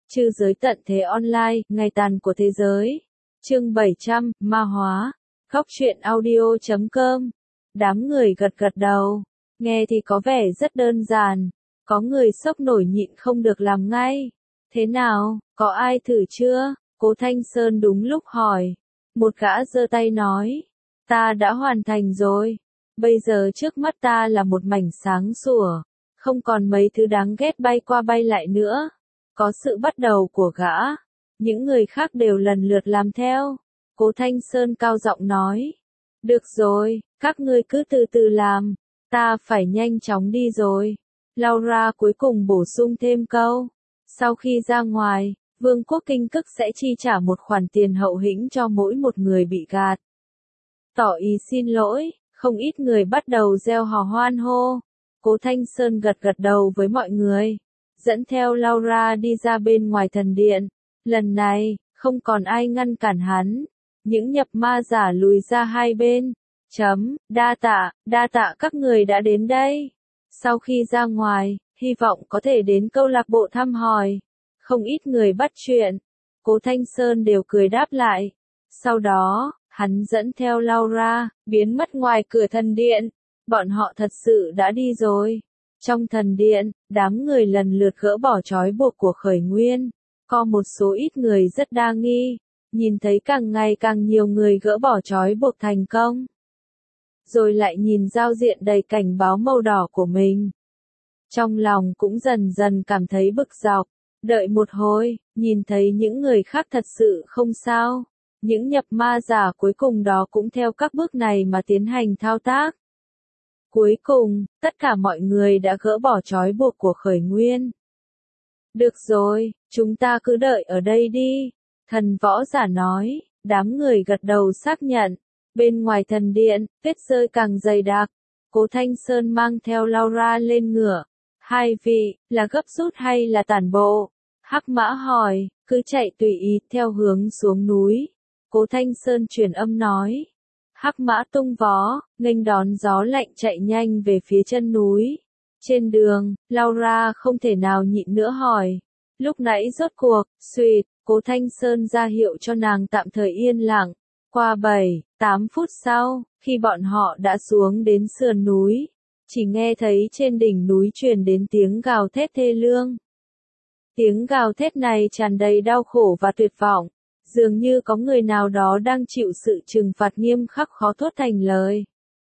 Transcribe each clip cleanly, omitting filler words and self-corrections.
Trư giới tận thế online, ngày tàn của thế giới. Chương 700, ma hóa. Góc truyện audio.com. Đám người gật gật đầu. Nghe thì có vẻ rất đơn giản. Có người sốc nổi nhịn không được làm ngay. Thế nào, có ai thử chưa? Cố Thanh Sơn đúng lúc hỏi. Một gã giơ tay nói. Ta đã hoàn thành rồi. Bây giờ trước mắt ta là một mảnh sáng sủa. Không còn mấy thứ đáng ghét bay qua bay lại nữa. Có sự bắt đầu của gã. Những người khác đều lần lượt làm theo. Cố Thanh Sơn cao giọng nói. Được rồi, các ngươi cứ từ từ làm. Ta phải nhanh chóng đi rồi. Laura cuối cùng bổ sung thêm câu. Sau khi ra ngoài, Vương quốc Kinh Cức sẽ chi trả một khoản tiền hậu hĩnh cho mỗi một người bị gạt. Tỏ ý xin lỗi, không ít người bắt đầu reo hò hoan hô. Cố Thanh Sơn gật gật đầu với mọi người. Dẫn theo Laura đi ra bên ngoài thần điện. Lần này, không còn ai ngăn cản hắn. Những nhập ma giả lùi ra hai bên. Đa tạ các người đã đến đây. Sau khi ra ngoài, hy vọng có thể đến câu lạc bộ thăm hỏi. Không ít người bắt chuyện. Cố Thanh Sơn đều cười đáp lại. Sau đó, hắn dẫn theo Laura, biến mất ngoài cửa thần điện. Bọn họ thật sự đã đi rồi. Trong thần điện, đám người lần lượt gỡ bỏ trói buộc của khởi nguyên. Có một số ít người rất đa nghi. Nhìn thấy càng ngày càng nhiều người gỡ bỏ trói buộc thành công. Rồi lại nhìn giao diện đầy cảnh báo màu đỏ của mình. Trong lòng cũng dần dần cảm thấy bực dọc. Đợi một hồi, nhìn thấy những người khác thật sự không sao. Những nhập ma giả cuối cùng đó cũng theo các bước này mà tiến hành thao tác. Cuối cùng, tất cả mọi người đã gỡ bỏ trói buộc của khởi nguyên. Được rồi, chúng ta cứ đợi ở đây đi. Thần võ giả nói, đám người gật đầu xác nhận. Bên ngoài thần điện, vết rơi càng dày đặc. Cố Thanh Sơn mang theo Laura lên ngựa. Hai vị, là gấp rút hay là tản bộ? Hắc Mã hỏi, cứ chạy tùy ý theo hướng xuống núi. Cố Thanh Sơn truyền âm nói. Hắc Mã tung vó, nghênh đón gió lạnh chạy nhanh về phía chân núi. Trên đường, Laura không thể nào nhịn nữa hỏi. Lúc nãy rốt cuộc, suýt, Cố Thanh Sơn ra hiệu cho nàng tạm thời yên lặng. Qua 7-8 phút sau, khi bọn họ đã xuống đến sườn núi, chỉ nghe thấy trên đỉnh núi truyền đến tiếng gào thét thê lương. Tiếng gào thét này tràn đầy đau khổ và tuyệt vọng. Dường như có người nào đó đang chịu sự trừng phạt nghiêm khắc khó thốt thành lời.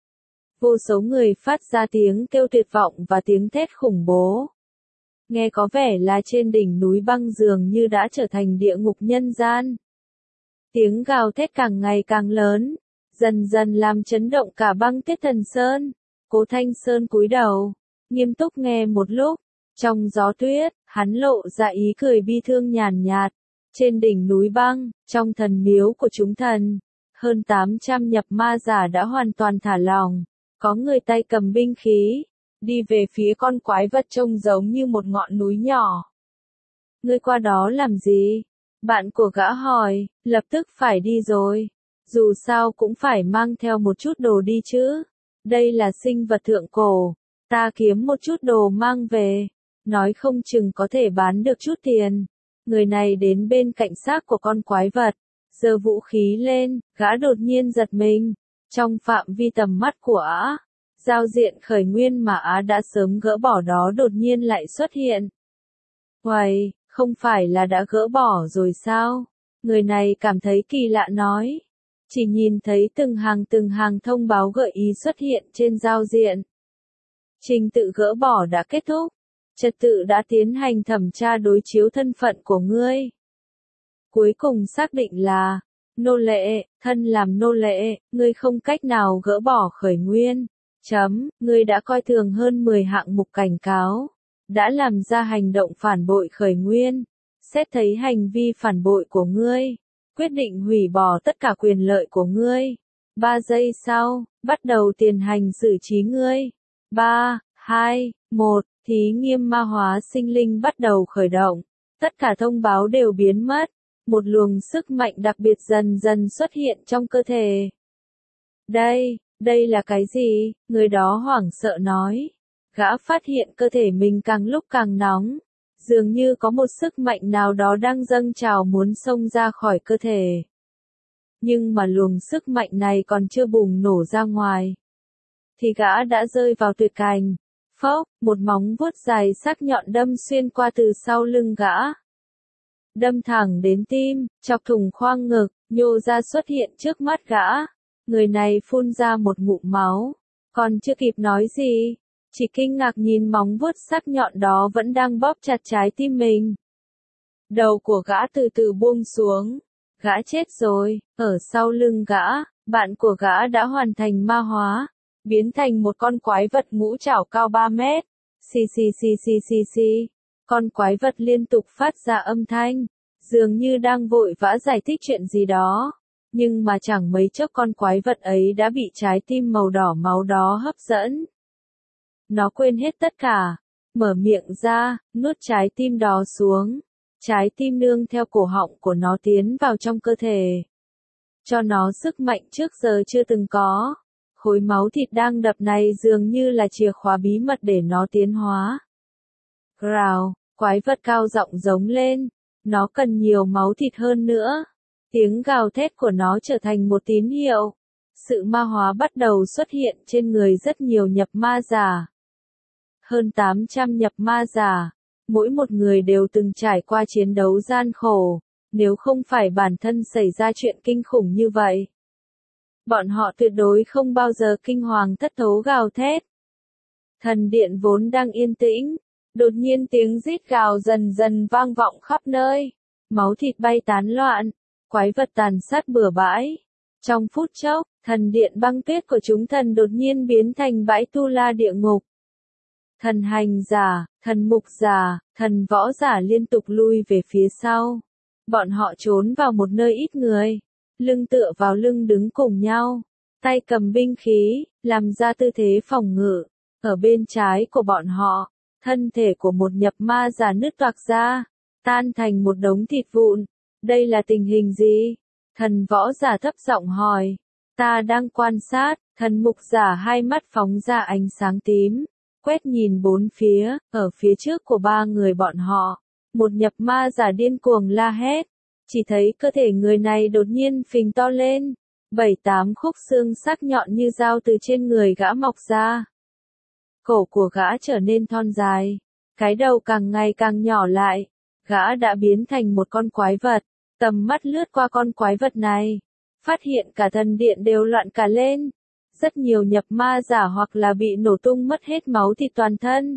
Vô số người phát ra tiếng kêu tuyệt vọng và tiếng thét khủng bố. Nghe có vẻ là trên đỉnh núi băng dường như đã trở thành địa ngục nhân gian. Tiếng gào thét càng ngày càng lớn, dần dần làm chấn động cả băng tuyết thần sơn. Cố Thanh Sơn cúi đầu, nghiêm túc nghe một lúc. Trong gió tuyết, hắn lộ ra ý cười bi thương nhàn nhạt. Trên đỉnh núi băng, trong thần miếu của chúng thần, hơn 800 nhập ma giả đã hoàn toàn thả lỏng. Có người tay cầm binh khí, đi về phía con quái vật trông giống như một ngọn núi nhỏ. Ngươi qua đó làm gì? Bạn của gã hỏi, lập tức phải đi rồi. Dù sao cũng phải mang theo một chút đồ đi chứ. Đây là sinh vật thượng cổ. Ta kiếm một chút đồ mang về. Nói không chừng có thể bán được chút tiền. Người này đến bên cạnh xác của con quái vật. Giơ vũ khí lên, gã đột nhiên giật mình. Trong phạm vi tầm mắt của Á, giao diện khởi nguyên mà Á đã sớm gỡ bỏ đó đột nhiên lại xuất hiện. Uầy, không phải là đã gỡ bỏ rồi sao? Người này cảm thấy kỳ lạ nói. Chỉ nhìn thấy từng hàng thông báo gợi ý xuất hiện trên giao diện. Trình tự gỡ bỏ đã kết thúc. Trật tự đã tiến hành thẩm tra đối chiếu thân phận của ngươi. Cuối cùng xác định là nô lệ, thân làm nô lệ, ngươi không cách nào gỡ bỏ khởi nguyên. Ngươi đã coi thường hơn 10 hạng mục cảnh cáo. Đã làm ra hành động phản bội khởi nguyên. Xét thấy hành vi phản bội của ngươi. Quyết định hủy bỏ tất cả quyền lợi của ngươi. 3 giây sau, bắt đầu tiến hành xử trí ngươi. 3, 2, 1, thí nghiệm ma hóa sinh linh bắt đầu khởi động. Tất cả thông báo đều biến mất. Một luồng sức mạnh đặc biệt dần dần xuất hiện trong cơ thể. Đây là cái gì? Người đó hoảng sợ nói. Gã phát hiện cơ thể mình càng lúc càng nóng. Dường như có một sức mạnh nào đó đang dâng trào muốn xông ra khỏi cơ thể. Nhưng mà luồng sức mạnh này còn chưa bùng nổ ra ngoài, thì gã đã rơi vào tuyệt cảnh. Phốc, một móng vuốt dài sắc nhọn đâm xuyên qua từ sau lưng gã. Đâm thẳng đến tim, chọc thủng khoang ngực, nhô ra xuất hiện trước mắt gã. Người này phun ra một ngụm máu. Còn chưa kịp nói gì, chỉ kinh ngạc nhìn móng vuốt sắc nhọn đó vẫn đang bóp chặt trái tim mình. Đầu của gã từ từ buông xuống. Gã chết rồi, ở sau lưng gã, bạn của gã đã hoàn thành ma hóa, biến thành một con quái vật ngũ trảo cao 3 mét. Xì xì xì xì xì xì. Con quái vật liên tục phát ra âm thanh, dường như đang vội vã giải thích chuyện gì đó. Nhưng mà chẳng mấy chốc con quái vật ấy đã bị trái tim màu đỏ máu đó hấp dẫn. Nó quên hết tất cả, mở miệng ra, nuốt trái tim đó xuống. Trái tim nương theo cổ họng của nó tiến vào trong cơ thể, cho nó sức mạnh trước giờ chưa từng có. Khối máu thịt đang đập này dường như là chìa khóa bí mật để nó tiến hóa. Rào, quái vật cao giọng giống lên. Nó cần nhiều máu thịt hơn nữa. Tiếng gào thét của nó trở thành một tín hiệu. Sự ma hóa bắt đầu xuất hiện trên người rất nhiều nhập ma giả. Hơn 800 nhập ma giả. Mỗi một người đều từng trải qua chiến đấu gian khổ. Nếu không phải bản thân xảy ra chuyện kinh khủng như vậy, bọn họ tuyệt đối không bao giờ kinh hoàng thất thố gào thét. Thần điện vốn đang yên tĩnh. Đột nhiên tiếng rít gào dần dần vang vọng khắp nơi. Máu thịt bay tán loạn. Quái vật tàn sát bừa bãi. Trong phút chốc, thần điện băng tuyết của chúng thần đột nhiên biến thành bãi tu la địa ngục. Thần hành giả, thần mục giả, thần võ giả liên tục lui về phía sau. Bọn họ trốn vào một nơi ít người, lưng tựa vào lưng đứng cùng nhau, tay cầm binh khí, làm ra tư thế phòng ngự. Ở bên trái của bọn họ, thân thể của một nhập ma giả nứt toạc ra, tan thành một đống thịt vụn. Đây là tình hình gì? Thần võ giả thấp giọng hỏi. Ta đang quan sát. Thần mục giả hai mắt phóng ra ánh sáng tím, quét nhìn bốn phía. Ở phía trước của ba người bọn họ, một nhập ma giả điên cuồng la hét. Chỉ thấy cơ thể người này đột nhiên phình to lên, 7-8 khúc xương sắc nhọn như dao từ trên người gã mọc ra. Cổ của gã trở nên thon dài, cái đầu càng ngày càng nhỏ lại. Gã đã biến thành một con quái vật. Tầm mắt lướt qua con quái vật này, phát hiện cả thần điện đều loạn cả lên. Rất nhiều nhập ma giả hoặc là bị nổ tung mất hết máu thịt toàn thân,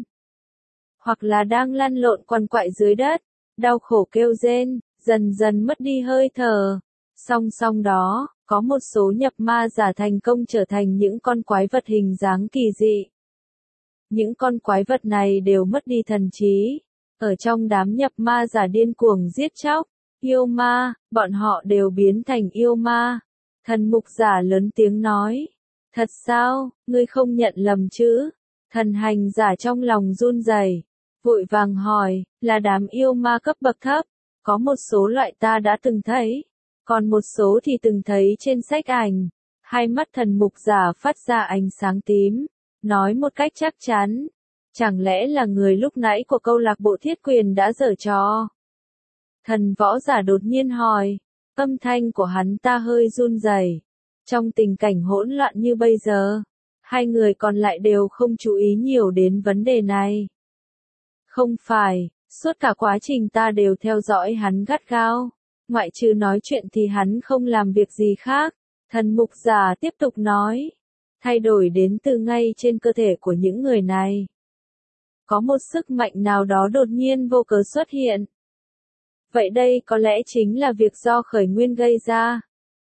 hoặc là đang lăn lộn quằn quại dưới đất, đau khổ kêu rên, dần dần mất đi hơi thở. Song song đó, có một số nhập ma giả thành công trở thành những con quái vật hình dáng kỳ dị. Những con quái vật này đều mất đi thần trí. Ở trong đám nhập ma giả điên cuồng giết chóc, yêu ma, bọn họ đều biến thành yêu ma. Thần mục giả lớn tiếng nói. Thật sao, ngươi không nhận lầm chứ? Thần hành giả trong lòng run rẩy, vội vàng hỏi, là đám yêu ma cấp bậc thấp. Có một số loại ta đã từng thấy, còn một số thì từng thấy trên sách ảnh. Hai mắt thần mục giả phát ra ánh sáng tím, nói một cách chắc chắn. Chẳng lẽ là người lúc nãy của câu lạc bộ thiết quyền đã giở trò? Thần võ giả đột nhiên hỏi, âm thanh của hắn ta hơi run rẩy. Trong tình cảnh hỗn loạn như bây giờ, hai người còn lại đều không chú ý nhiều đến vấn đề này. Không phải, suốt cả quá trình ta đều theo dõi hắn gắt gao, ngoại trừ nói chuyện thì hắn không làm việc gì khác. Thần mục giả tiếp tục nói, thay đổi đến từ ngay trên cơ thể của những người này. Có một sức mạnh nào đó đột nhiên vô cớ xuất hiện. Vậy đây có lẽ chính là việc do khởi nguyên gây ra.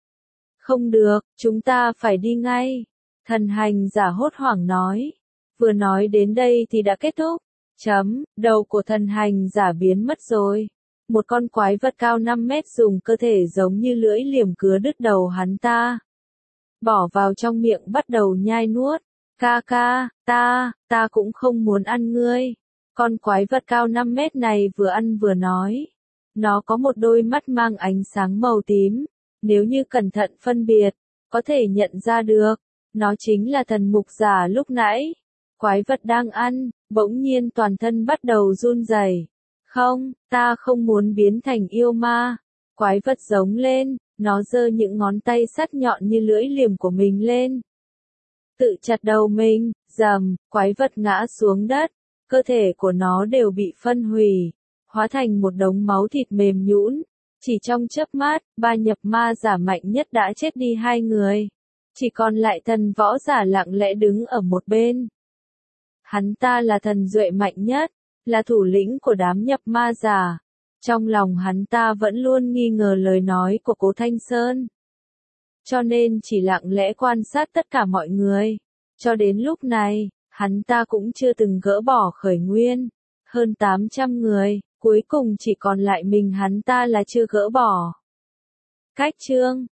Không được, chúng ta phải đi ngay. Thần hành giả hốt hoảng nói. Vừa nói đến đây thì đã kết thúc. Đầu của thần hành giả biến mất rồi. Một con quái vật cao 5 mét dùng cơ thể giống như lưỡi liềm cứa đứt đầu hắn ta. Bỏ vào trong miệng bắt đầu nhai nuốt. Ca ca, ta cũng không muốn ăn ngươi. Con quái vật cao 5 mét này vừa ăn vừa nói. Nó có một đôi mắt mang ánh sáng màu tím. Nếu như cẩn thận phân biệt, có thể nhận ra được, nó chính là thần mục giả lúc nãy. Quái vật đang ăn, bỗng nhiên toàn thân bắt đầu run rẩy, Không, ta không muốn biến thành yêu ma. Quái vật giống lên, nó giơ những ngón tay sắc nhọn như lưỡi liềm của mình lên. Tự chặt đầu mình, rầm, quái vật ngã xuống đất, cơ thể của nó đều bị phân hủy, hóa thành một đống máu thịt mềm nhũn. Chỉ trong chớp mắt, ba nhập ma giả mạnh nhất đã chết đi 2 người. Chỉ còn lại thần võ giả lặng lẽ đứng ở một bên. Hắn ta là thần duệ mạnh nhất, là thủ lĩnh của đám nhập ma giả. Trong lòng hắn ta vẫn luôn nghi ngờ lời nói của Cố Thanh Sơn. Cho nên chỉ lặng lẽ quan sát tất cả mọi người. Cho đến lúc này, hắn ta cũng chưa từng gỡ bỏ khởi nguyên. Hơn 800 người, cuối cùng chỉ còn lại mình hắn ta là chưa gỡ bỏ. Cách chương